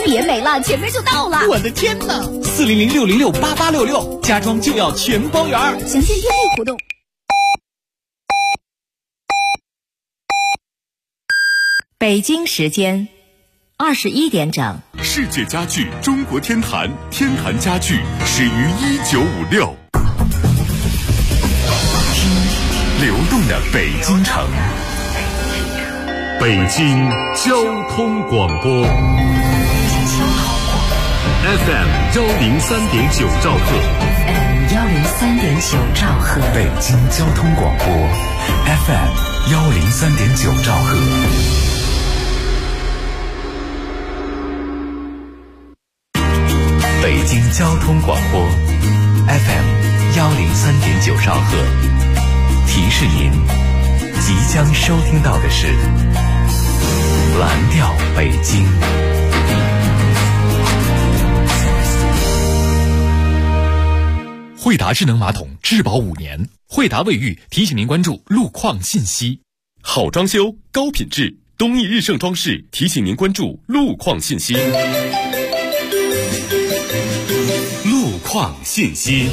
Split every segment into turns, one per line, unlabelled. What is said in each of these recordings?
别没了，前面就到了。
我的天哪！400-606-8866，家装就要全包圆。
详见天地活动。
北京时间21点整。
世界家具中国天坛，天坛家具始于1956。流动的北京城，北京交通广播 FM 103.9兆赫
103.9兆赫，
北京交通广播 FM 103.9兆赫。北京交通广播 FM 103.9兆赫，提示您即将收听到的是蓝调北京。
惠达智能马桶质保5年，惠达卫浴提醒您关注路况信息。
好装修高品质，东义日盛装饰提醒您关注路况信息。路况信息。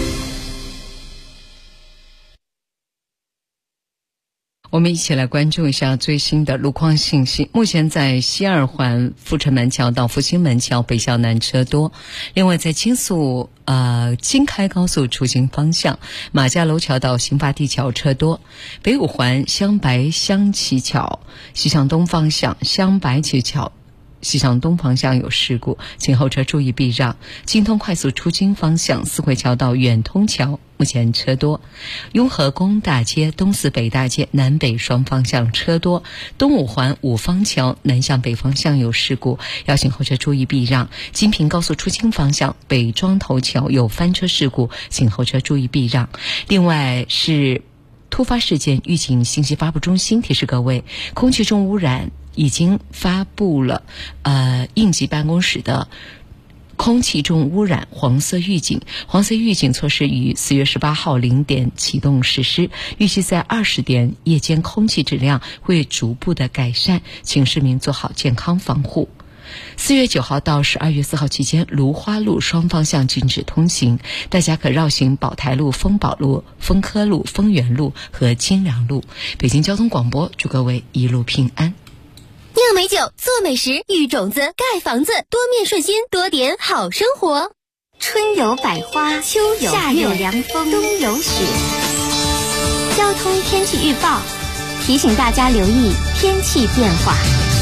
我们一起来关注一下最新的路况信息。目前在西二环阜成门桥到复兴门桥北向南车多，另外在京开高速出行方向马家楼桥到新发地桥车多，北五环湘白湘岐桥西向东方向湘白岐桥西向东方向有事故，请后车注意避让。京通快速出京方向四惠桥到远通桥目前车多，雍和宫大街东四北大街南北双方向车多，东五环五方桥南向北方向有事故，要请后车注意避让。京平高速出京方向北庄头桥有翻车事故，请后车注意避让。另外是突发事件预警信息发布中心提示各位，空气重污染已经发布了应急办公室的空气重污染黄色预警。黄色预警措施于4月18号0点启动实施，预计在20点夜间空气质量会逐步的改善，请市民做好健康防护。4月9号到12月4号期间，芦花路双方向禁止通行，大家可绕行宝台路、丰宝路、丰科路、丰源路和金良路。北京交通广播祝各位一路平安。
酿美酒，做美食，育种子，盖房子，多面顺心，多点好生活。春有百花，秋有夏有凉风，冬有雪。交通天气预报提醒大家留意天气变化。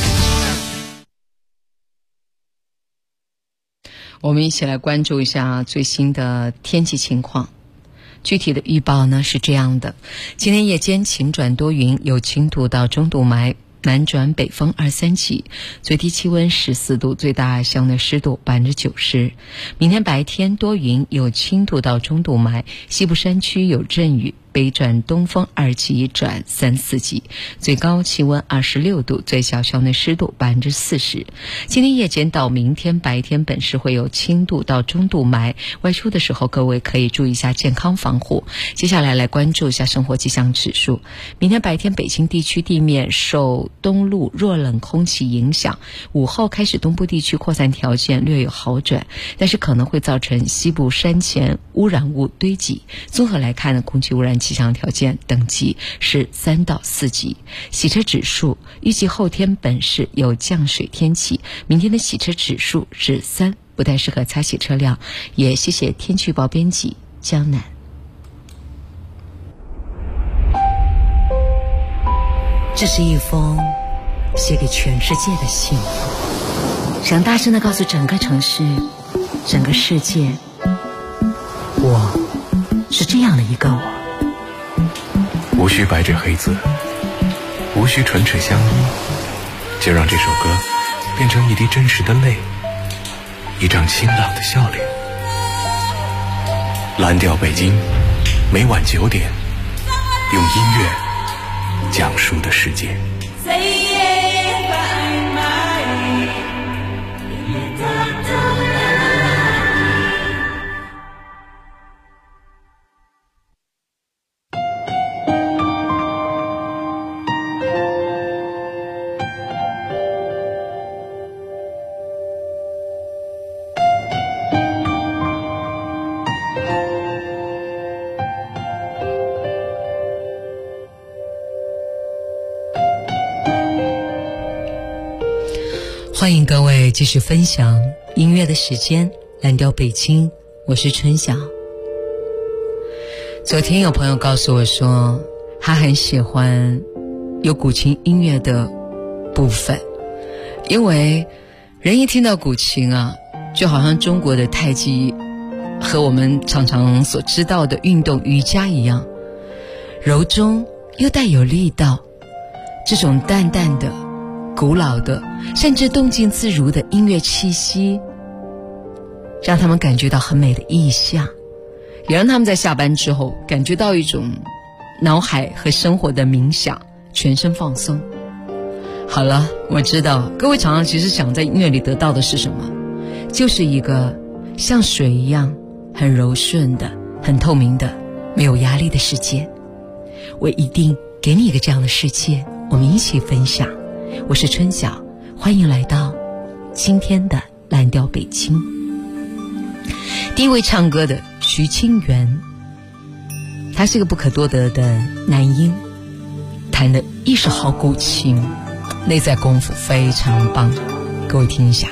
我们一起来关注一下最新的天气情况。具体的预报呢是这样的：今天夜间晴转多云，有轻度到中度霾，南转北风2-3级，最低气温14度，最大相对湿度90%。明天白天多云，有轻度到中度霾，西部山区有阵雨，北转东风2级转3-4级，最高气温26度，最小相对湿度40%。今天夜间到明天白天本市会有轻度到中度霾，外出的时候各位可以注意一下健康防护。接下来关注一下生活气象指数。明天白天北京地区地面受东路弱冷空气影响，午后开始东部地区扩散条件略有好转，但是可能会造成西部山前污染物堆积。综合来看呢，空气污染气象条件等级是3到4级。洗车指数预计后天本市有降水天气，明天的洗车指数是3，不太适合擦洗车辆。也谢谢天气预报编辑江南。
这是一封写给全世界的信，想大声地告诉整个城市、整个世界，我是这样的一个我。
无需白纸黑字，无需唇齿相依，就让这首歌变成一滴真实的泪，一张清朗的笑脸。蓝调北京，每晚9点，用音乐讲述的世界。
位继续分享音乐的时间，蓝调北京，我是春晓。昨天有朋友告诉我说，他很喜欢有古琴音乐的部分，因为人一听到古琴啊，就好像中国的太极和我们常常所知道的运动瑜伽一样，柔中又带有力道，这种淡淡的古老的甚至动静自如的音乐气息，让他们感觉到很美的意象，也让他们在下班之后感觉到一种脑海和生活的冥想，全身放松。好了，我知道各位常常其实想在音乐里得到的是什么，就是一个像水一样很柔顺的、很透明的、没有压力的世界。我一定给你一个这样的世界，我们一起分享。我是春晓，欢迎来到今天的蓝调北京。第一位唱歌的徐清源，他是个不可多得的男音，弹的一手好古琴，内在功夫非常棒，各位听一下。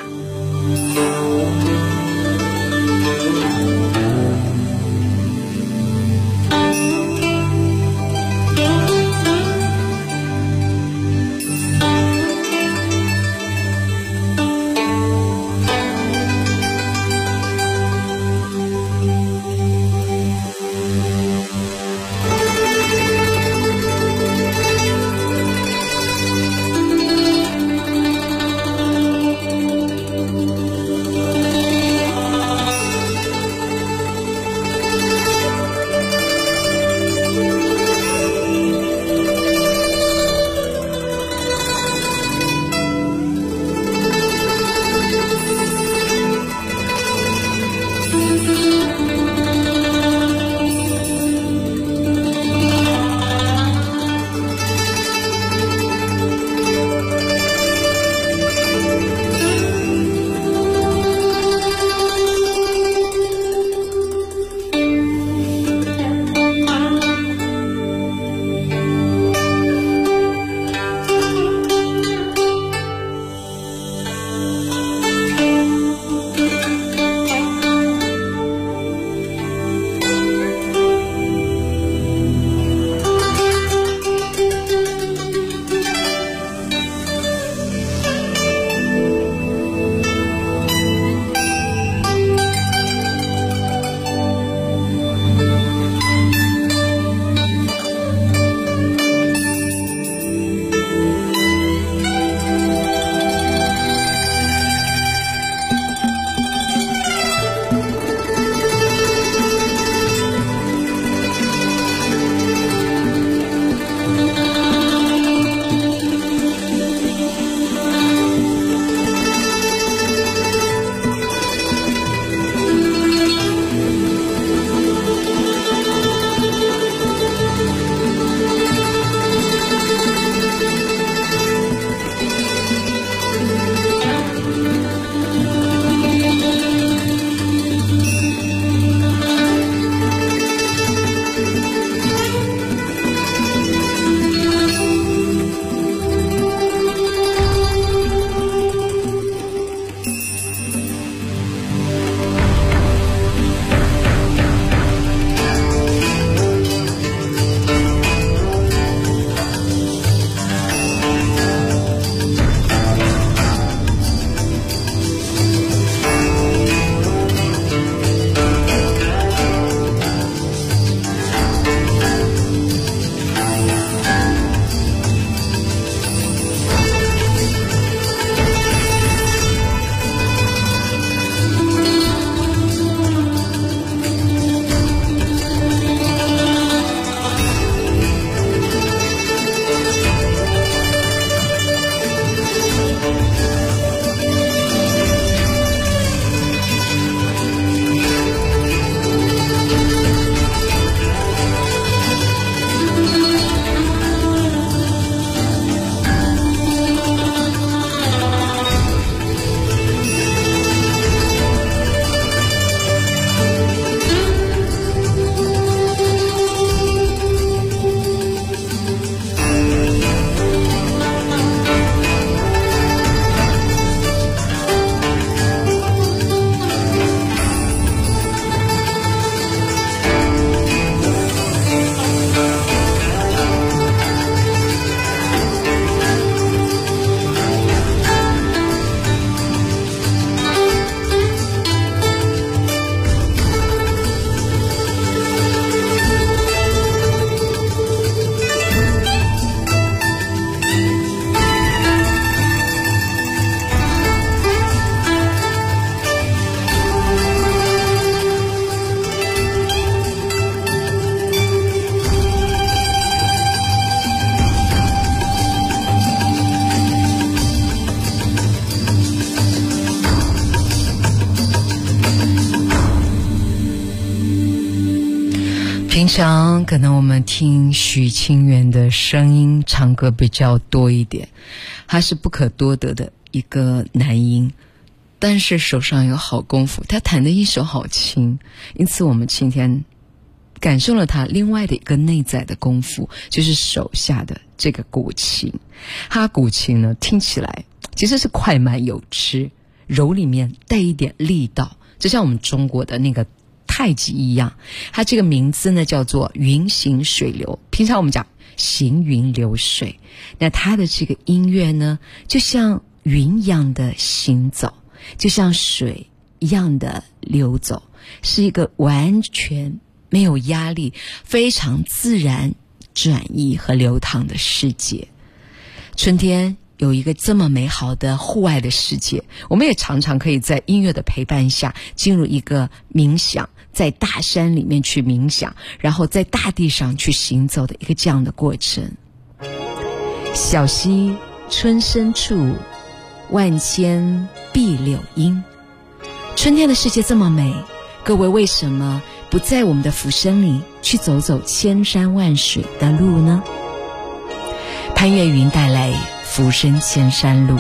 平常可能我们听许清源的声音唱歌比较多一点，他是不可多得的一个男音，但是手上有好功夫，他弹的一手好琴，因此我们今天感受了他另外的一个内在的功夫，就是手下的这个古琴。他古琴呢听起来其实是快慢有致，柔里面带一点力道，就像我们中国的那个太极一样。它这个名字呢叫做云行水流，平常我们讲行云流水，那它的这个音乐呢就像云一样的行走，就像水一样的流走，是一个完全没有压力，非常自然转移和流淌的世界。春天有一个这么美好的户外的世界，我们也常常可以在音乐的陪伴下进入一个冥想，在大山里面去冥想，然后在大地上去行走的一个这样的过程。小溪春深处，万千碧柳阴。春天的世界这么美，各位为什么不在我们的浮生里去走走千山万水的路呢？潘越云带来浮生千山路。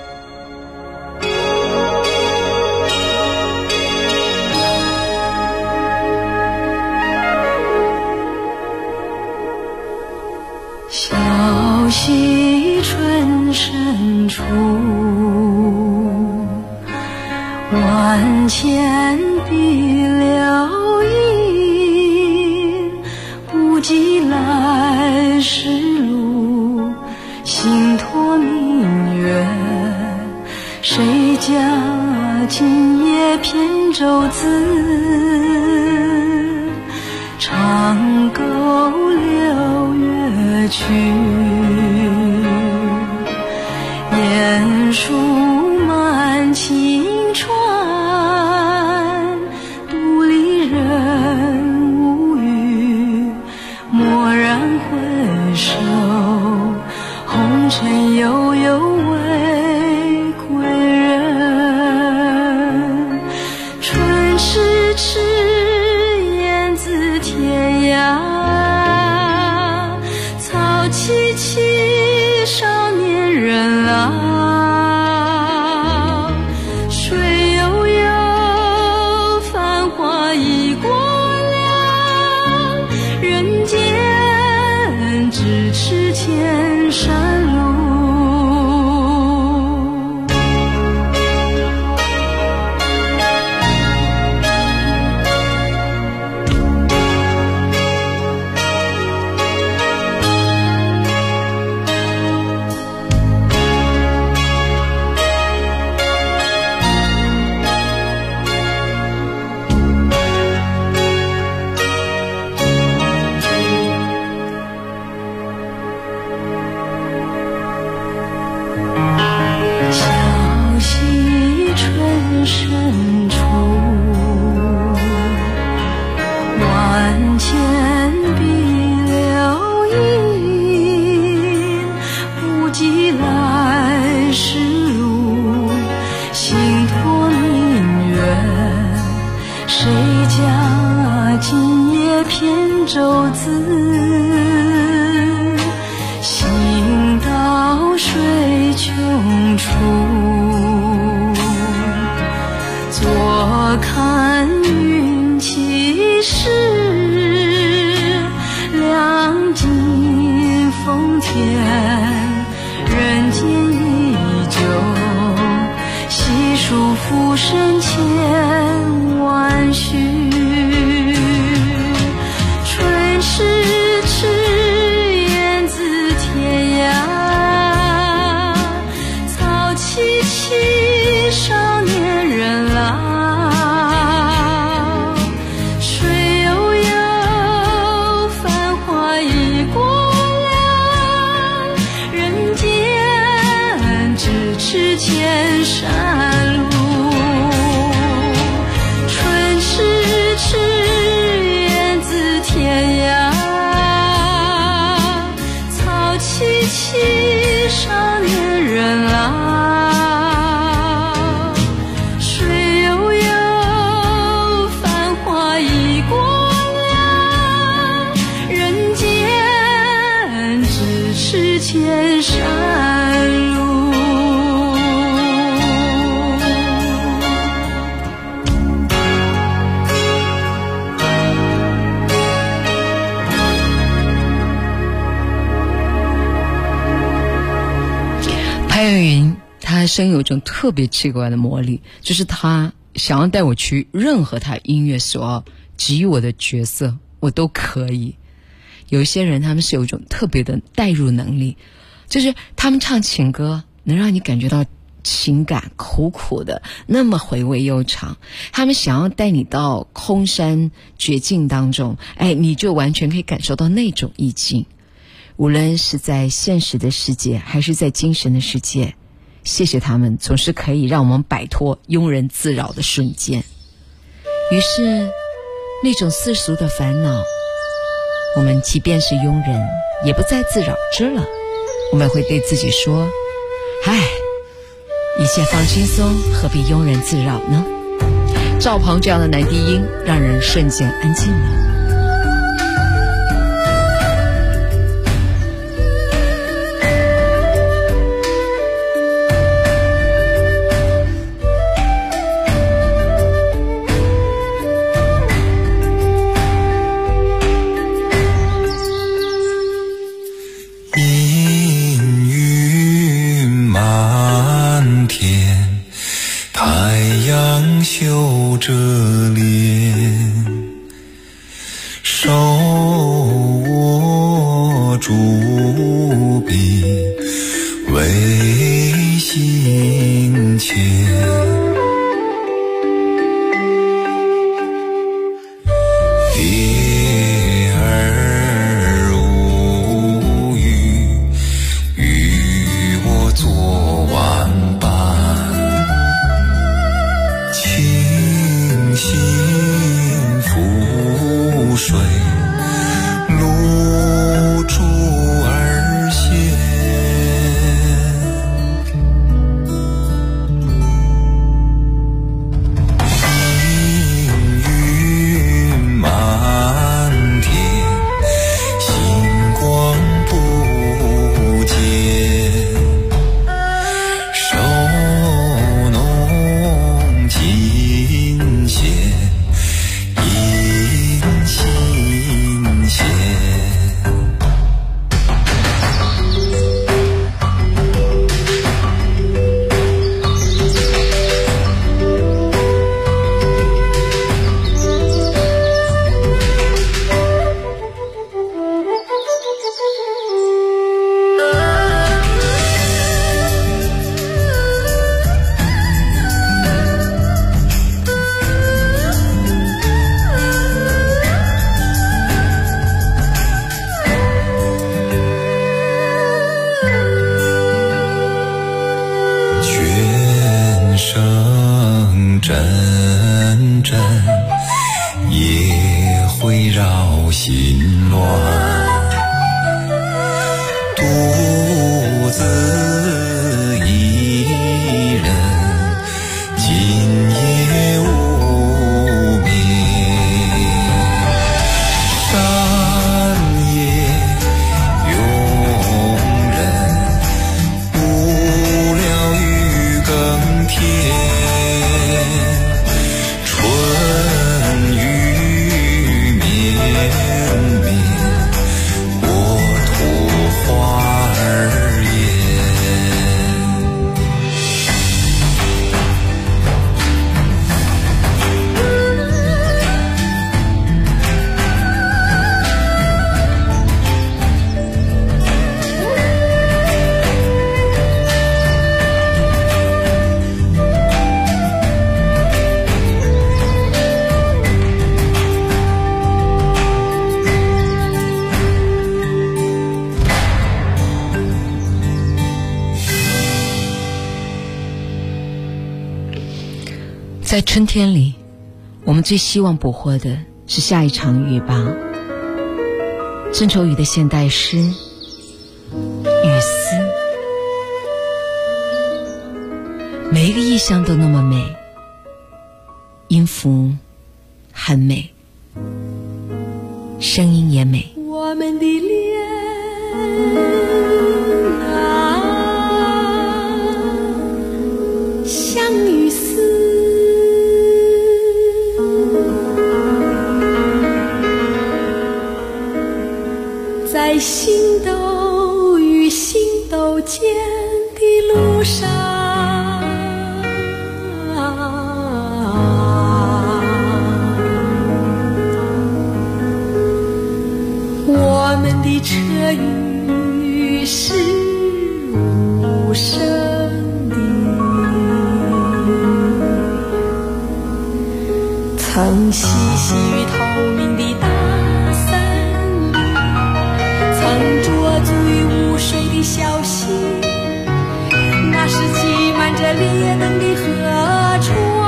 小溪春深处，万千碧柳阴。不及来时路，心托明月。谁家今夜扁舟子，长沟流月去。雁书满晴川，独立人无语。蓦然回首，红尘悠悠为归人。春迟迟，雁自天涯。草萋萋，少年人啊。水悠悠，繁华已过了，人间咫尺千山路。深处，万千碧柳阴。不及来时路，心托明月。谁家今夜扁舟子，行到水穷处。坐看云起时，亮尽风天。人间依旧，细数浮生千万绪。春迟迟，雁自天涯。草萋萋，少年人啊。水悠悠，繁华已过了，人间咫尺千山路。春迟
声有一种特别奇怪的魔力，就是他想要带我去任何他音乐所给予我的角色，我都可以。有一些人他们是有一种特别的代入能力，就是他们唱情歌能让你感觉到情感苦苦的，那么回味悠长。他们想要带你到空山绝境当中，你就完全可以感受到那种意境。无论是在现实的世界还是在精神的世界，谢谢他们总是可以让我们摆脱庸人自扰的瞬间。于是那种世俗的烦恼，我们即便是庸人也不再自扰之了。我们会对自己说，一切放轻松，何必庸人自扰呢？赵鹏这样的男低音让人瞬间安静了。
羞着脸，手握竹笔为心牵，蝶儿无语与我昨晚伴，心浮水，露珠儿闲。阴云满天，星光不见，手弄琴弦，音新鲜。泉声阵阵，也会扰心乱。独自一人，今夜无眠。山野庸人，无聊与耕田。春雨绵绵，我图花儿艳。
在春天里，我们最希望捕获的是下一场雨吧。郑愁予的现代诗《雨丝》，每一个意象都那么美，音符很美，声音也美。
我们的脸像雨丝，在星斗与星斗间的路上， 曾嬉戏于透明的大森林，曾捉足于无水的小溪，那是挤满着烈灯的河床。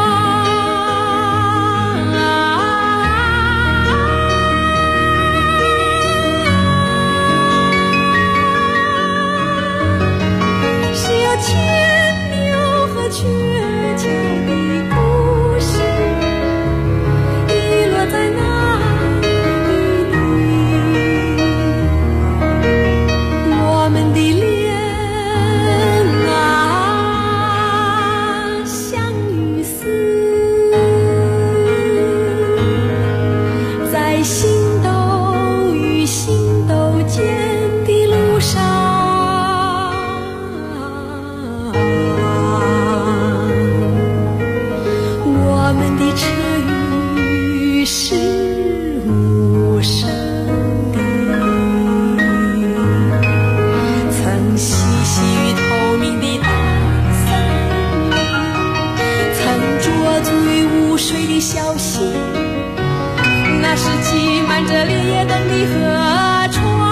牵牛和鹊桥的故事，遗落在哪里？我们的脸啊，像雨丝，在星斗与星斗间的路上。是无声的，曾嬉戏于透明的大森林，曾捉足于无水的小溪，那是挤满着烈灯的河床。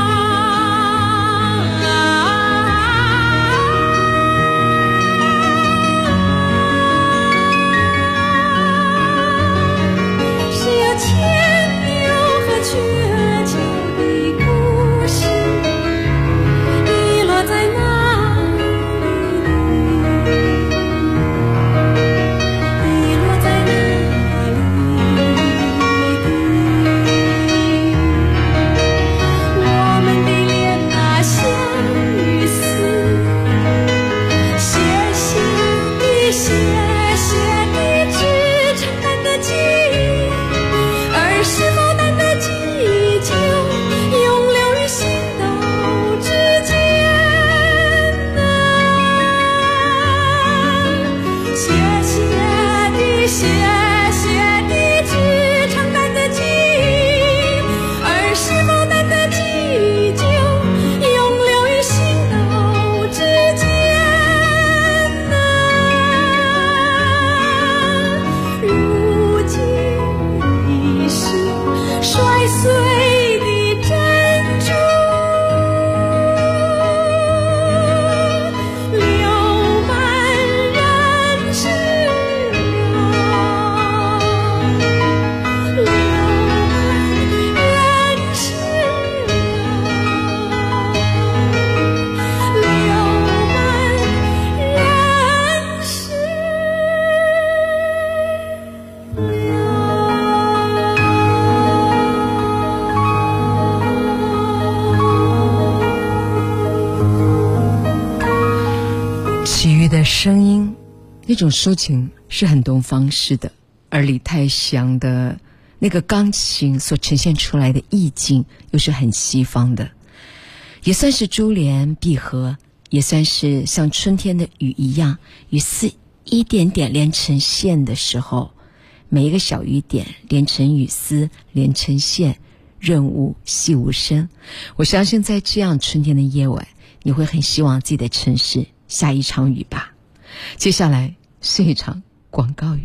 声音那种抒情是很东方式的，而李泰祥的那个钢琴所呈现出来的意境又是很西方的，也算是珠联璧合，也算是像春天的雨一样，雨丝一点点连成线的时候，每一个小雨点连成雨丝，连成线，润物细无声。我相信在这样春天的夜晚，你会很希望自己的城市下一场雨吧。接下来是一场广告语。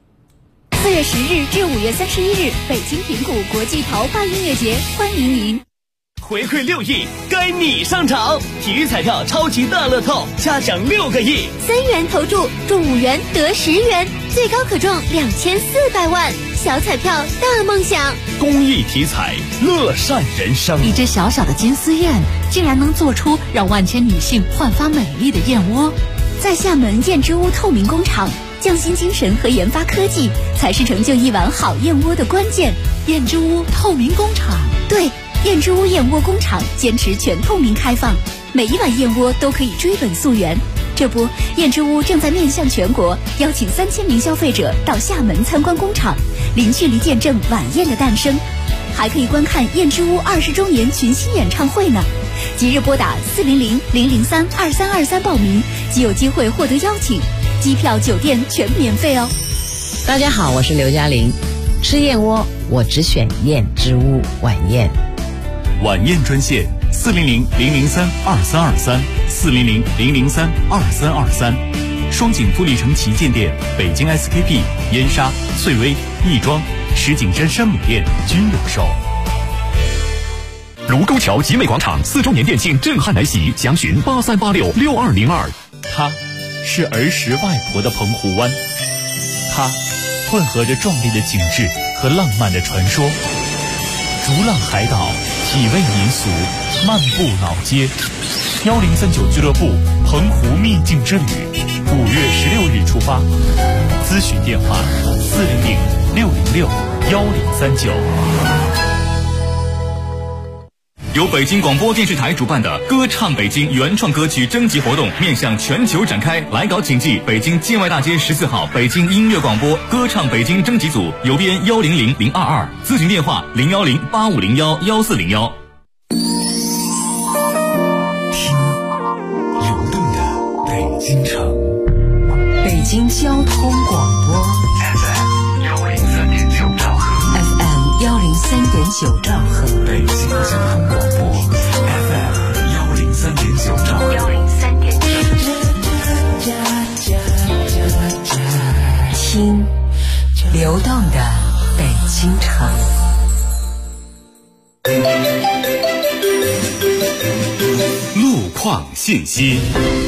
4月10日至5月31日，北京平谷国际陶坝音乐节，欢迎您。
回馈6亿，该你上场！体育彩票超级大乐透，嘉奖6个亿
，3元投注中5元得10元，最高可中2400万。小彩票大梦想，
公益体彩，乐善人生。
一只小小的金丝燕，竟然能做出让万千女性焕发美丽的燕窝。
在厦门燕之屋透明工厂，匠心精神和研发科技才是成就一碗好燕窝的关键。
燕之屋透明工厂，
对，燕之屋燕窝工厂坚持全透明开放，每一碗燕窝都可以追本溯源。这不，燕之屋正在面向全国，邀请3000名消费者到厦门参观工厂，零距离见证晚宴的诞生，还可以观看燕之屋20周年群星演唱会呢。即日拨打400-003-2323报名，即有机会获得邀请，机票、酒店全免费哦。
大家好，我是刘嘉玲，吃燕窝我只选燕之屋晚宴。
晚宴专线400-003-2323，400-003-2323。 双井富力城旗舰店、北京 SKP、燕莎、翠微、亦庄、石景山山姆店均有售。
卢沟桥集美广场4周年店庆震撼来袭，详询83866202。
它是儿时外婆的澎湖湾，它混合着壮丽的景致和浪漫的传说。逐浪海岛，体味民俗，漫步老街。1039俱乐部澎湖秘境之旅，5月16日出发。咨询电话400-606-1039。
由北京广播电视台主办的歌唱北京原创歌曲征集活动面向全球展开，来稿请寄北京建外大街14号北京音乐广播歌唱北京征集组，邮编100022，咨询电话010-8501-1401。
听流动的北京城，
北京交通广播
FM103.9兆赫
，FM103.9兆赫，
北京交通广播 FM103.9兆赫
听流动的北京城。
路况信息。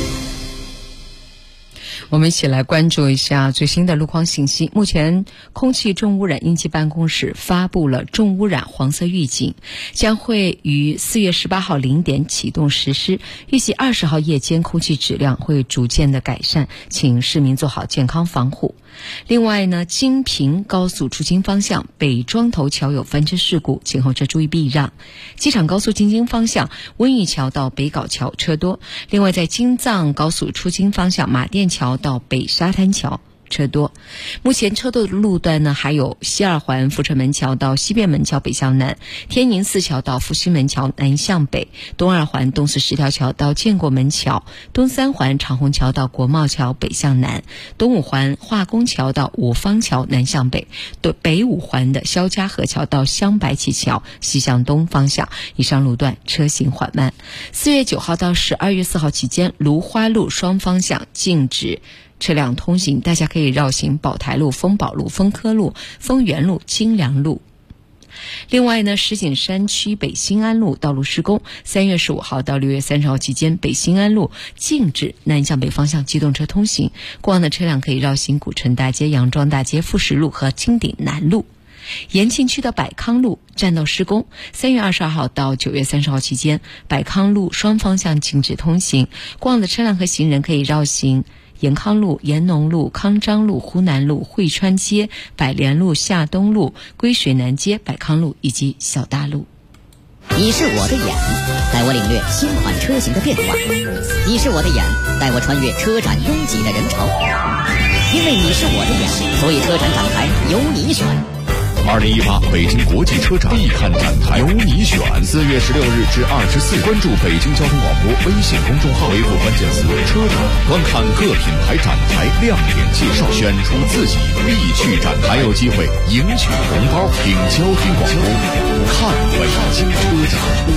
我们一起来关注一下最新的路况信息。目前空气重污染应急办公室发布了重污染黄色预警，将会于4月18号0点启动实施，预计20号夜间空气质量会逐渐的改善，请市民做好健康防护。另外呢，京平高速出京方向北庄头桥有翻车事故，请后车注意避让。机场高速进京方向温榆桥到北碕桥车多。另外在京藏高速出京方向马甸桥到北沙滩桥车多。目前车多的路段呢，还有西二环阜成门桥到西便门桥北向南，天宁寺桥到复兴门桥南向北，东二环东四十条桥到建国门桥，东三环长虹桥到国贸桥北向南，东五环化工桥到五方桥南向北，北五环的肖家河桥到香白旗桥西向东方向，以上路段车行缓慢。4月9号到12月4号期间，芦花路双方向禁止车辆通行，大家可以绕行宝台路、丰宝路、丰科路、丰源路、金良路。另外呢，石景山区北新安路道路施工，3月15号到6月30号期间，北新安路禁止南向北方向机动车通行，过往的车辆可以绕行古城大街、杨庄大街、富石路和金鼎南路。延庆区的百康路占道施工，3月22号到9月30号期间，百康路双方向禁止通行，过往的车辆和行人可以绕行延康路、延农路、康章路、湖南路、汇川街、百联路、夏东路、归水南街、百康路以及小大路。
你是我的眼，带我领略新款车型的变化；你是我的眼，带我穿越车展拥挤的人潮。因为你是我的眼，所以车展展台由你选。
2018北京国际车展必看展台，由你选。4月16日至24，关注北京交通广播微信公众号，回复关键词“车展”，观看各品牌展台亮点介绍，选出自己必去展台，还有机会赢取红包。听交通广播，看北京车展。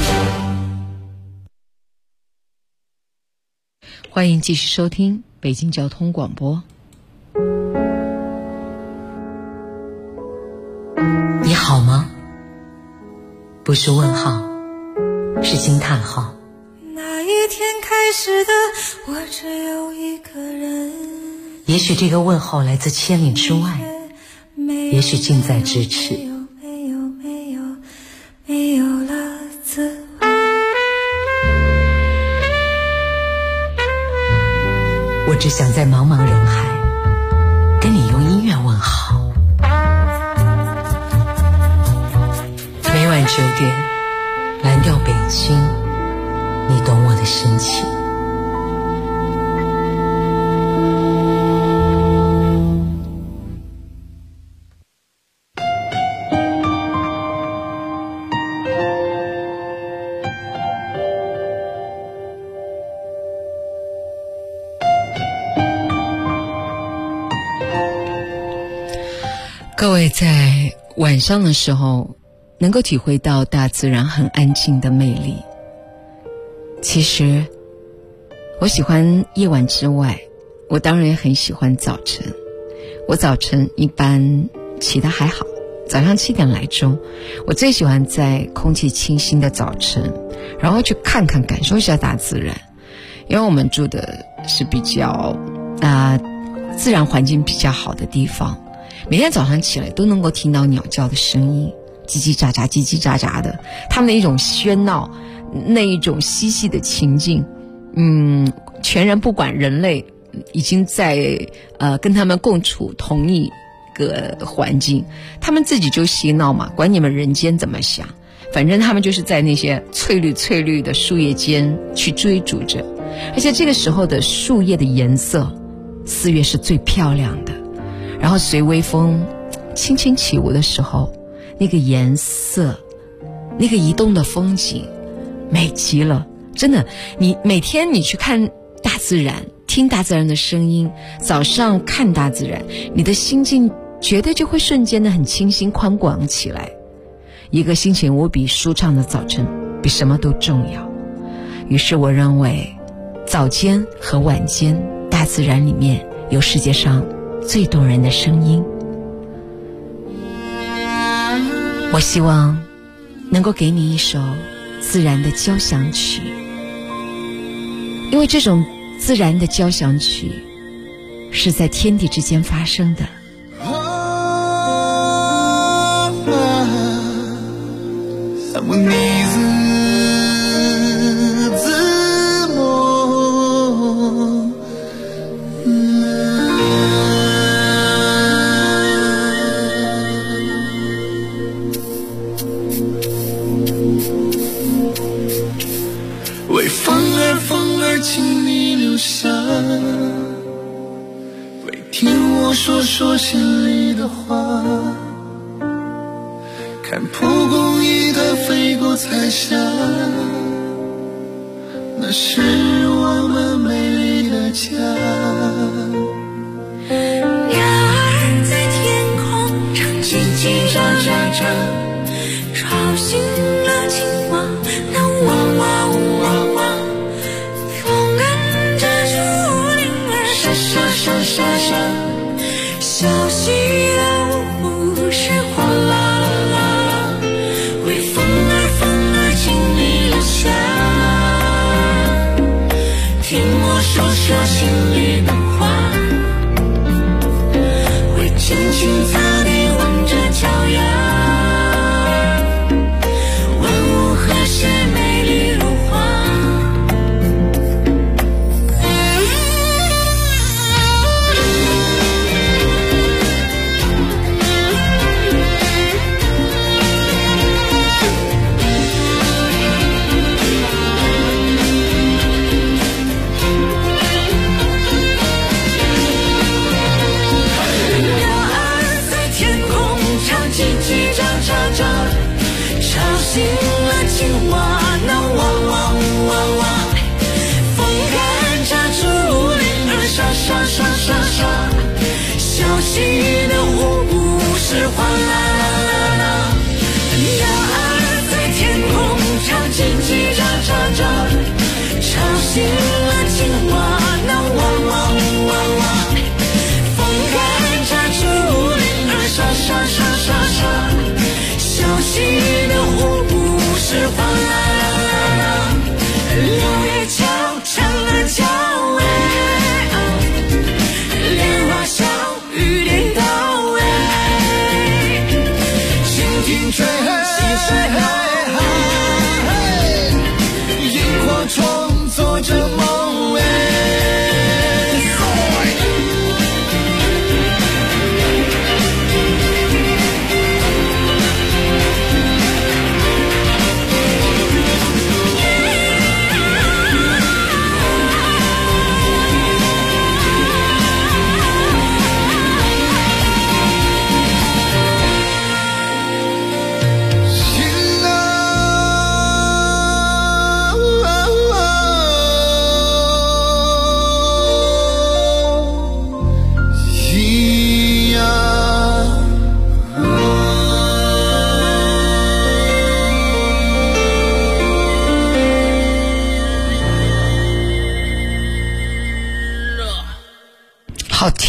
欢迎继续收听北京交通广播。
你好吗？不是问号，是惊叹号。
那一天开始的我只有一个人，
也许这个问候来自千里之外，也许近在咫尺。
没有了自我。
我只想在茫茫人海跟你用音乐问好。每晚9点，蓝调北京，你懂我的深情。
各位在晚上的时候能够体会到大自然很安静的魅力。其实我喜欢夜晚之外， 我当然也很喜欢早晨。我早晨一般起得还好，早上7点来钟，我最喜欢在空气清新的早晨，然后去看看感受一下大自然。因为我们住的是比较自然环境比较好的地方，每天早上起来都能够听到鸟叫的声音，叽叽喳喳叽叽喳喳的，他们的一种喧闹，那一种嬉戏的情境，全然不管人类已经在跟他们共处同一个环境，他们自己就嬉闹嘛，管你们人间怎么想，反正他们就是在那些翠绿的树叶间去追逐着。而且这个时候的树叶的颜色，4月是最漂亮的，然后随微风轻轻起舞的时候，那个颜色，那个移动的风景美极了。真的，你每天你去看大自然，听大自然的声音，早上看大自然，你的心境绝对就会瞬间的很清新宽广起来。一个心情无比舒畅的早晨比什么都重要。于是我认为早间和晚间大自然里面有世界上最动人的声音。我希望能够给你一首自然的交响曲，因为这种自然的交响曲是在天地之间发生的。
我你自梦，为风儿请你留下，为听我说心里的话，看蒲公英的飞过彩霞，那是我们美丽的家。
鸟儿在天空唱叽叽喳喳喳，吵醒了青蛙，那汪汪汪汪。风跟着竹林儿沙沙沙沙沙，小溪的湖是哗啦啦，为风儿请你留下，听我说心里的话，为青青草地望着脚丫，万物和谐美丽如花。吵醒了青蛙，那汪汪汪汪。风看着竹林儿沙沙沙沙沙，小溪的湖不是哗啦啦啦。鸟儿在天空唱叽叽喳喳喳，吵醒了青蛙，那汪汪汪汪。风看着竹林儿沙沙沙沙沙，小溪的湖不是哗啦啦啦，柳叶悄唱啊叫哎，莲花笑雨点到哎，蜻蜓吹细水嗨，萤火虫做着梦。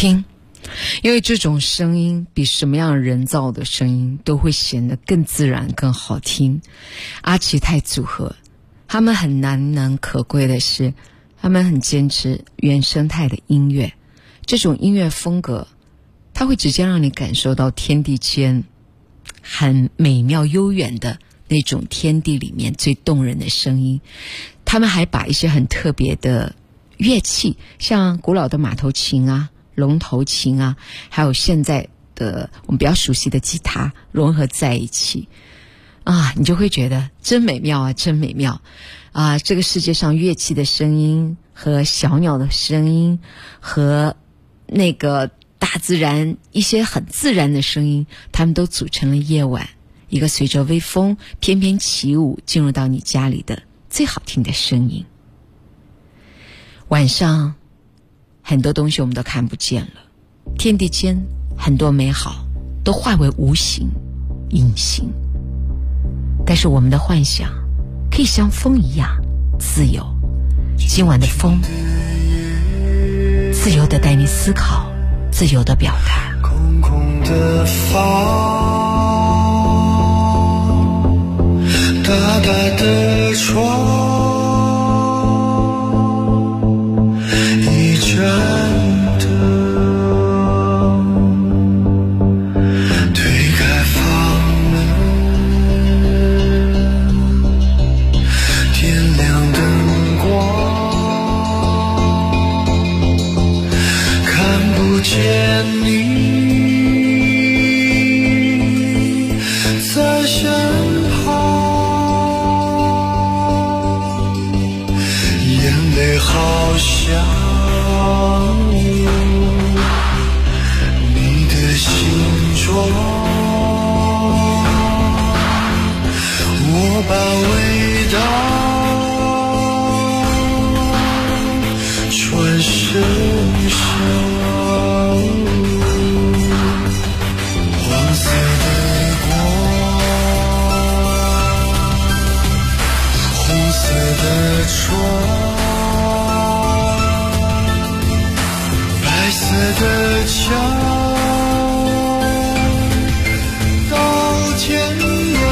听，因为这种声音比什么样人造的声音都会显得更自然更好听。阿奇泰组合他们很难能可贵的是，他们很坚持原生态的音乐，这种音乐风格它会直接让你感受到天地间很美妙悠远的那种天地里面最动人的声音。他们还把一些很特别的乐器，像古老的马头琴啊、龙头琴啊，还有现在的我们比较熟悉的吉他融合在一起啊，你就会觉得真美妙啊，真美妙啊！这个世界上乐器的声音和小鸟的声音和那个大自然一些很自然的声音，它们都组成了夜晚，一个随着微风翩翩起舞进入到你家里的最好听的声音。晚上很多东西我们都看不见了，天地间很多美好都化为无形隐形，但是我们的幻想可以像风一样自由。今晚的风自由地带你思考，自由地表达。
空空的房，大大的床，一盏灯，推开房门，点亮灯光，看不见你在身旁，眼泪好像你的形状，我把味道传身上，黄色的光，红色的窗，白色的墙，到天亮。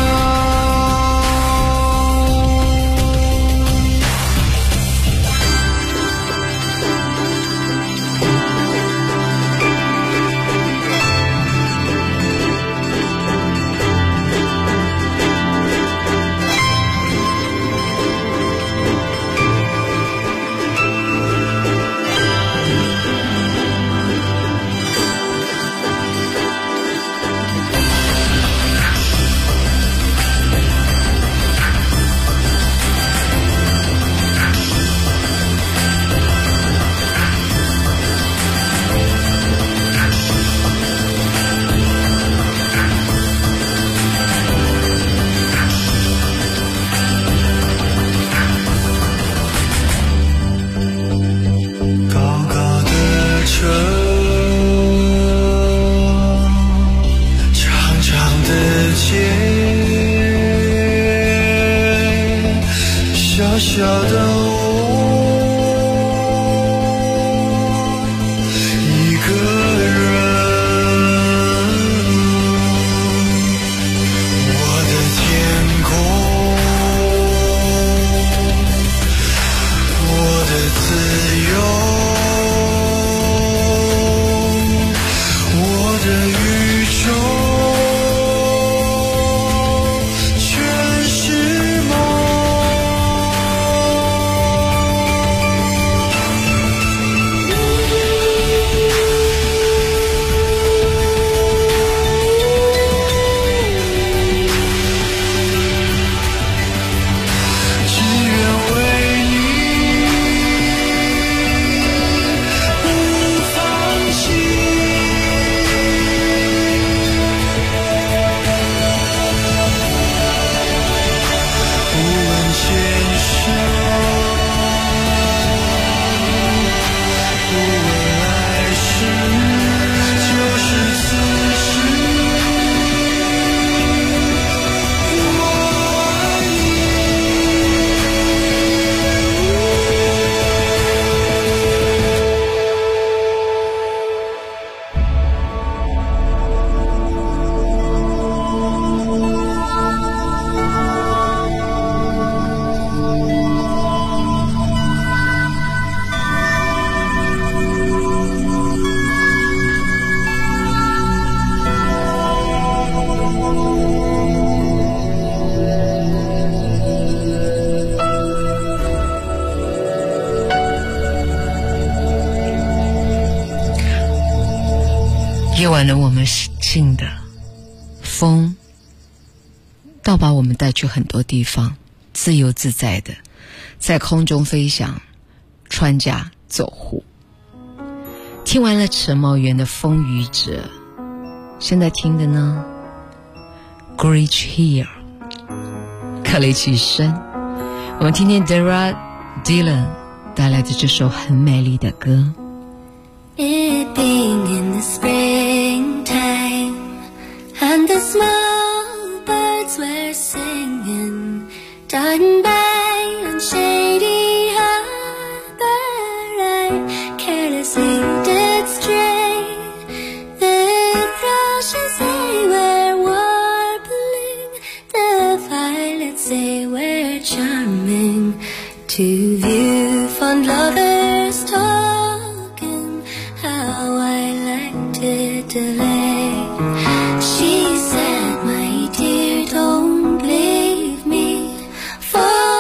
暖了我们心的风，倒把我们带去很多地方，自由自在的在空中飞翔，穿甲走户。听完了陈茂源的《风雨者》，现在听的呢 Great Here 克雷奇声。我们听听 Dara Dylan 带来的这首很美丽的歌。
It being in the springtime and the small birds were singing down by on shady harbor, I carelessly did stray. The thrushes they were warbling, the violets they were charming. To view fond lovers talking, how I liked to delay. She said, my dear, don't leave me for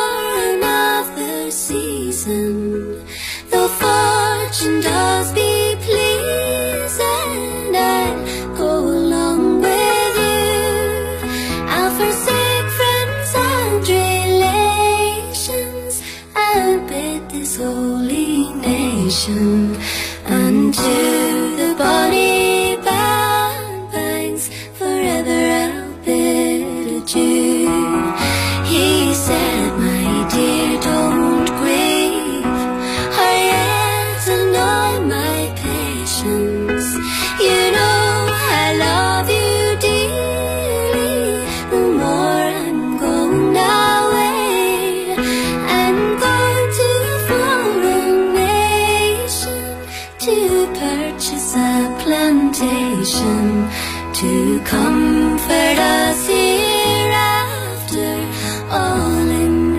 another season. Though fortune does be pleasing, I'll go along with you. I'll forsake friends and relations, I'll bid this holy nation unto the bonny banks, forever I'll bid adieu. He said, my dear, don't grieve, or yet annoy my patience. You know I love you dearly, the more I'm going away. I'm going to a foreign nation to purchase a plantation, to comfort us hereafter, all in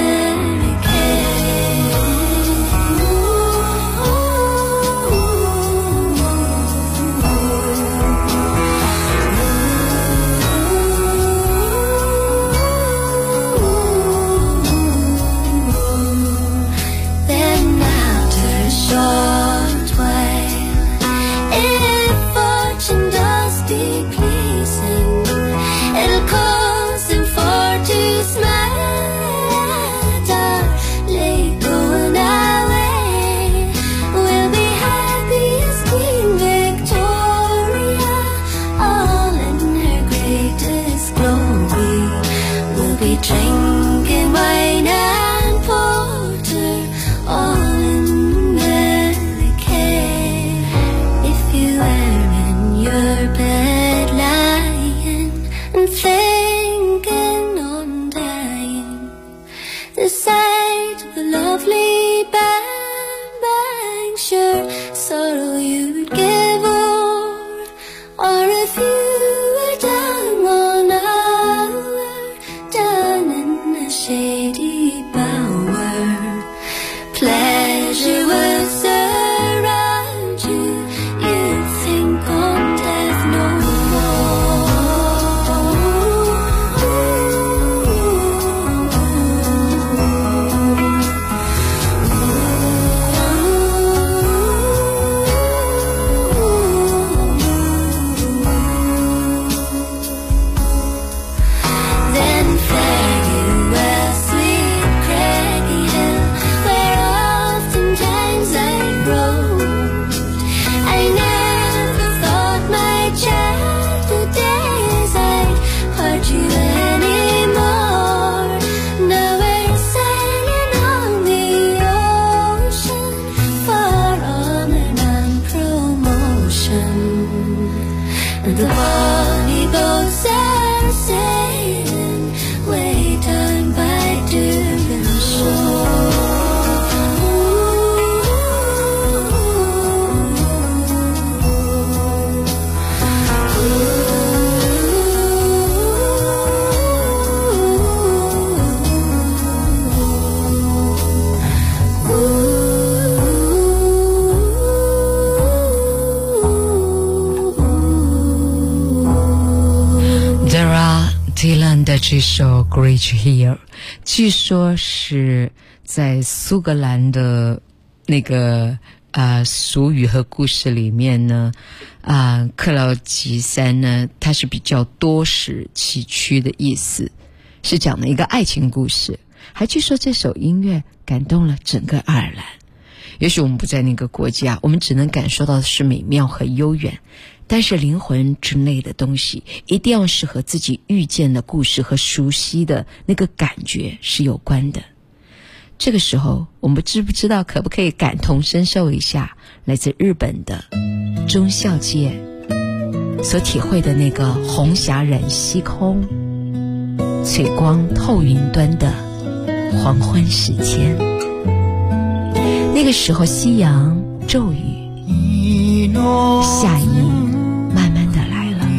then after a short while, if fortune does be pleasing, it'll cause him for to smile at our late going away. We'll be happy as Queen Victoria, all in her greatest glory. We'll be drinking wine and porter, all in merry care. If you were in your bed lying and thinking on dying, the sight of the lovely bang, sure sorrow you'd give o'er. Or if you were down one hour, down in a shady bower, pleasure would surround you, you'd think on death no Then fare you well, sweet craggy hill, where oftentimes I roamed. I never thought my childhood days I'd hurt you anymore. Now we're sailing on the ocean for honor and promotion, and the bonny boats are sailing way down by Durban
Dara Dylan 的这首 Great Here 据说是在苏格兰的那个俗语和故事里面呢，克劳吉山呢，它是比较多时崎岖的意思，是讲的一个爱情故事。还据说这首音乐感动了整个爱尔兰。也许我们不在那个国家，我们只能感受到的是美妙和悠远，但是灵魂之类的东西一定要是和自己遇见的故事和熟悉的那个感觉是有关的。这个时候我们知不知道可不可以感同身受一下来自日本的中孝介所体会的那个红霞染西空，翠光透云端的黄昏时间。那个时候夕阳骤雨，夏意慢慢的来了。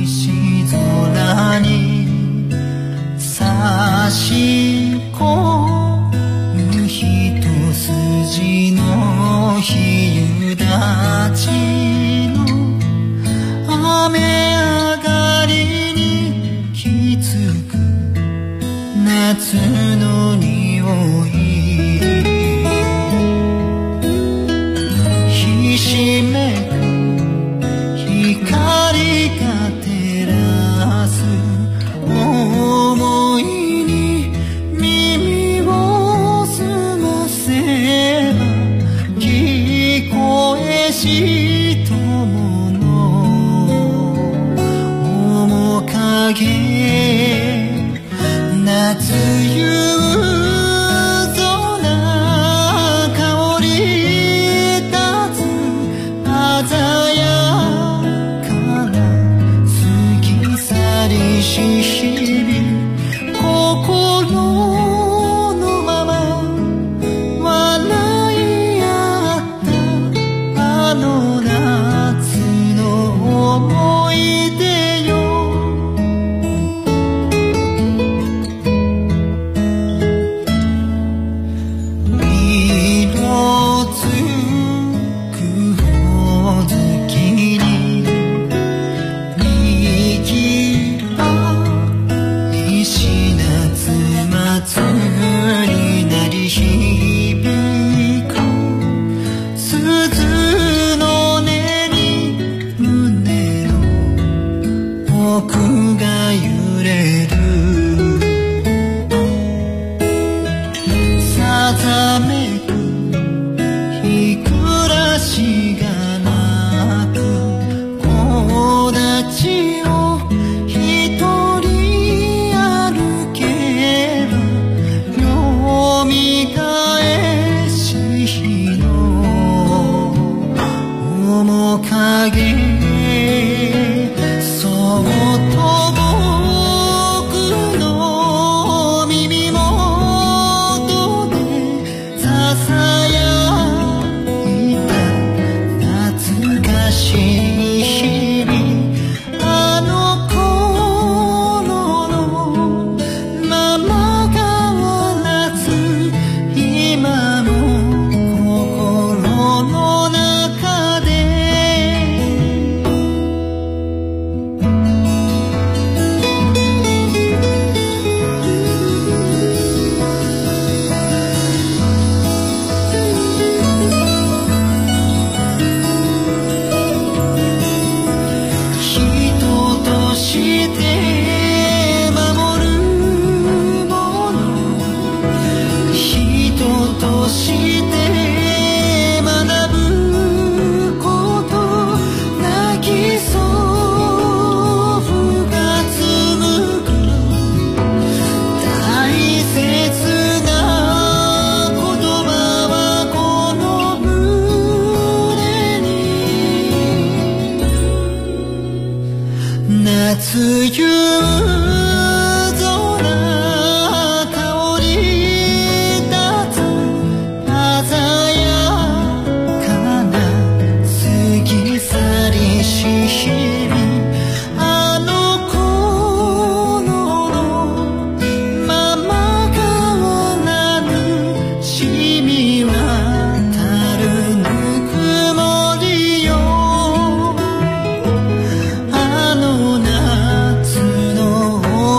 あの夏の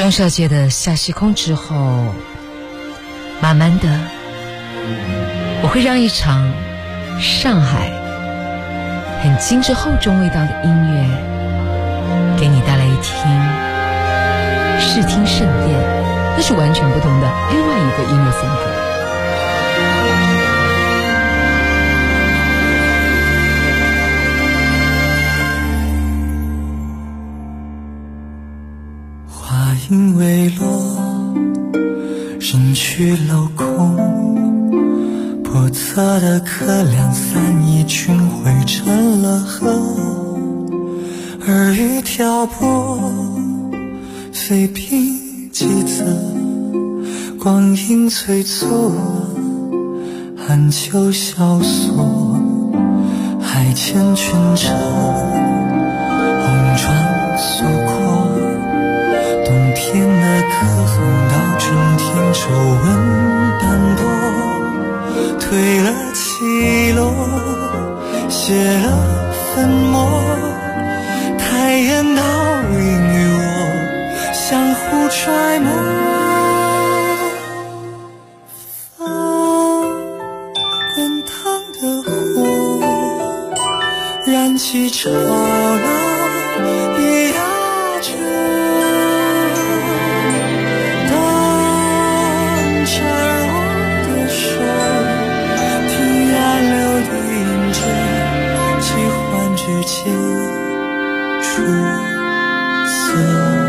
钟小姐的下西空之后，慢慢的我会让一场上海很精致厚重味道的音乐给你带来一听视听盛宴，那是完全不同的另外一个音乐风格。
话音未落，人去楼空，叵测的客两三亿均汇成了河，耳语挑拨，非彼即仄，光阴催促，寒秋萧索，海间群车，红妆素裹，冬天的刻痕到春天皱纹斑驳，褪了起落，写了粉墨，抬眼倒影与我相互揣摩，滚烫的火燃起潮浪一压着，当缠绕的手听暗流的音着，奇幻之间出色。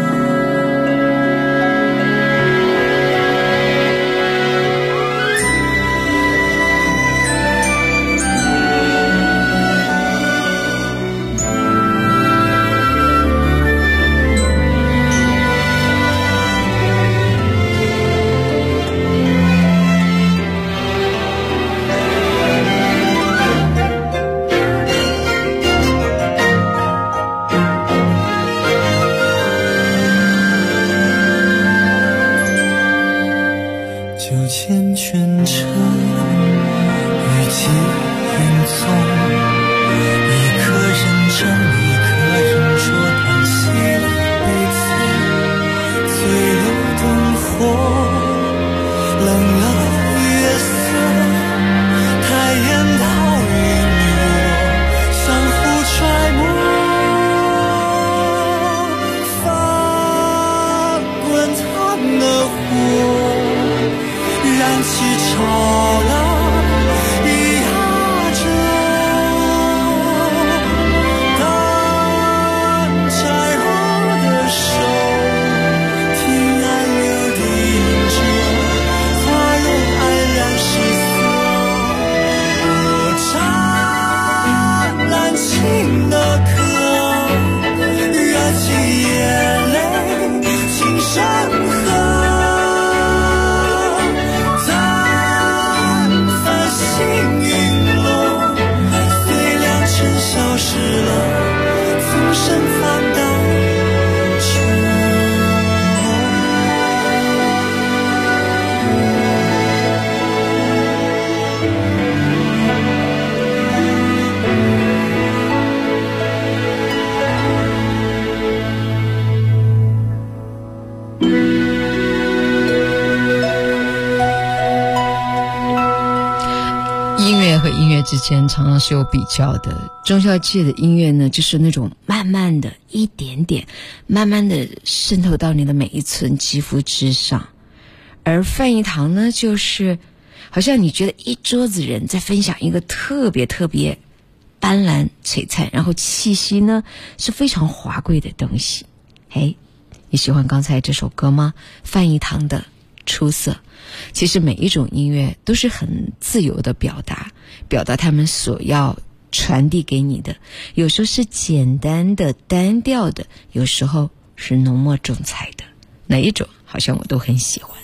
之间常常是有比较的。钟小姐的音乐呢，就是那种慢慢的一点点慢慢的渗透到你的每一寸肌肤之上，而范逸堂呢，就是好像你觉得一桌子人在分享一个特别特别斑斓璀璨，然后气息呢是非常华贵的东西。你喜欢刚才这首歌吗？范逸堂的出色。其实每一种音乐都是很自由的表达他们所要传递给你的，有时候是简单的单调的，有时候是浓墨重彩的，哪一种好像我都很喜欢。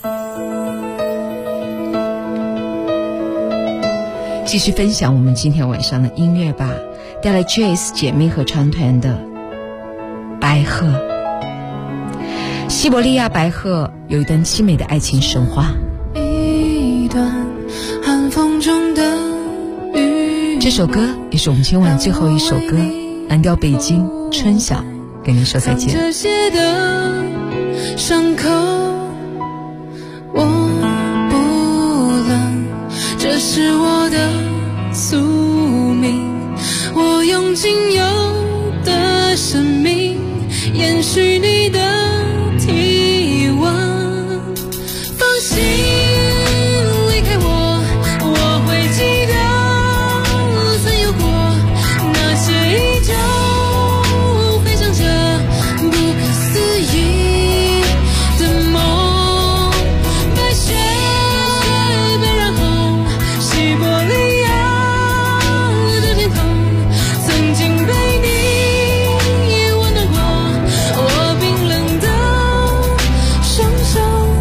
继续分享我们今天晚上的音乐吧，带来 Jace 姐妹合唱团的白鹤。西伯利亚白鹤有一段凄美的爱情神话，
一段寒风中的雨。
这首歌也是我们今晚最后一首歌，蓝调北京春晓跟您说再见。
这些的伤口我不冷，这是我的宿命。我用仅有的生命延续你的体温。放心离开我，我会记得曾有过那些依旧回想着不可思议的梦。白雪被染红，西伯利亚的天空，曾经被你温暖过我冰冷的双手。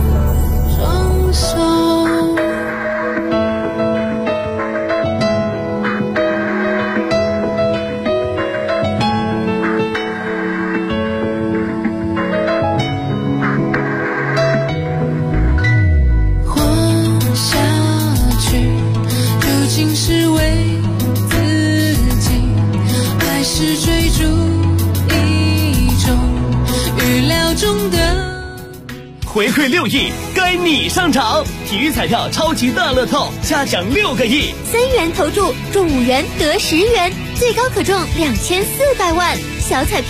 活下去究竟是为自己，还是追逐一种预料中的？
回馈6亿，该你上场！体育彩票超级大乐透，加奖6个亿
，3元投注中5元得10元，最高可中2400万。小彩票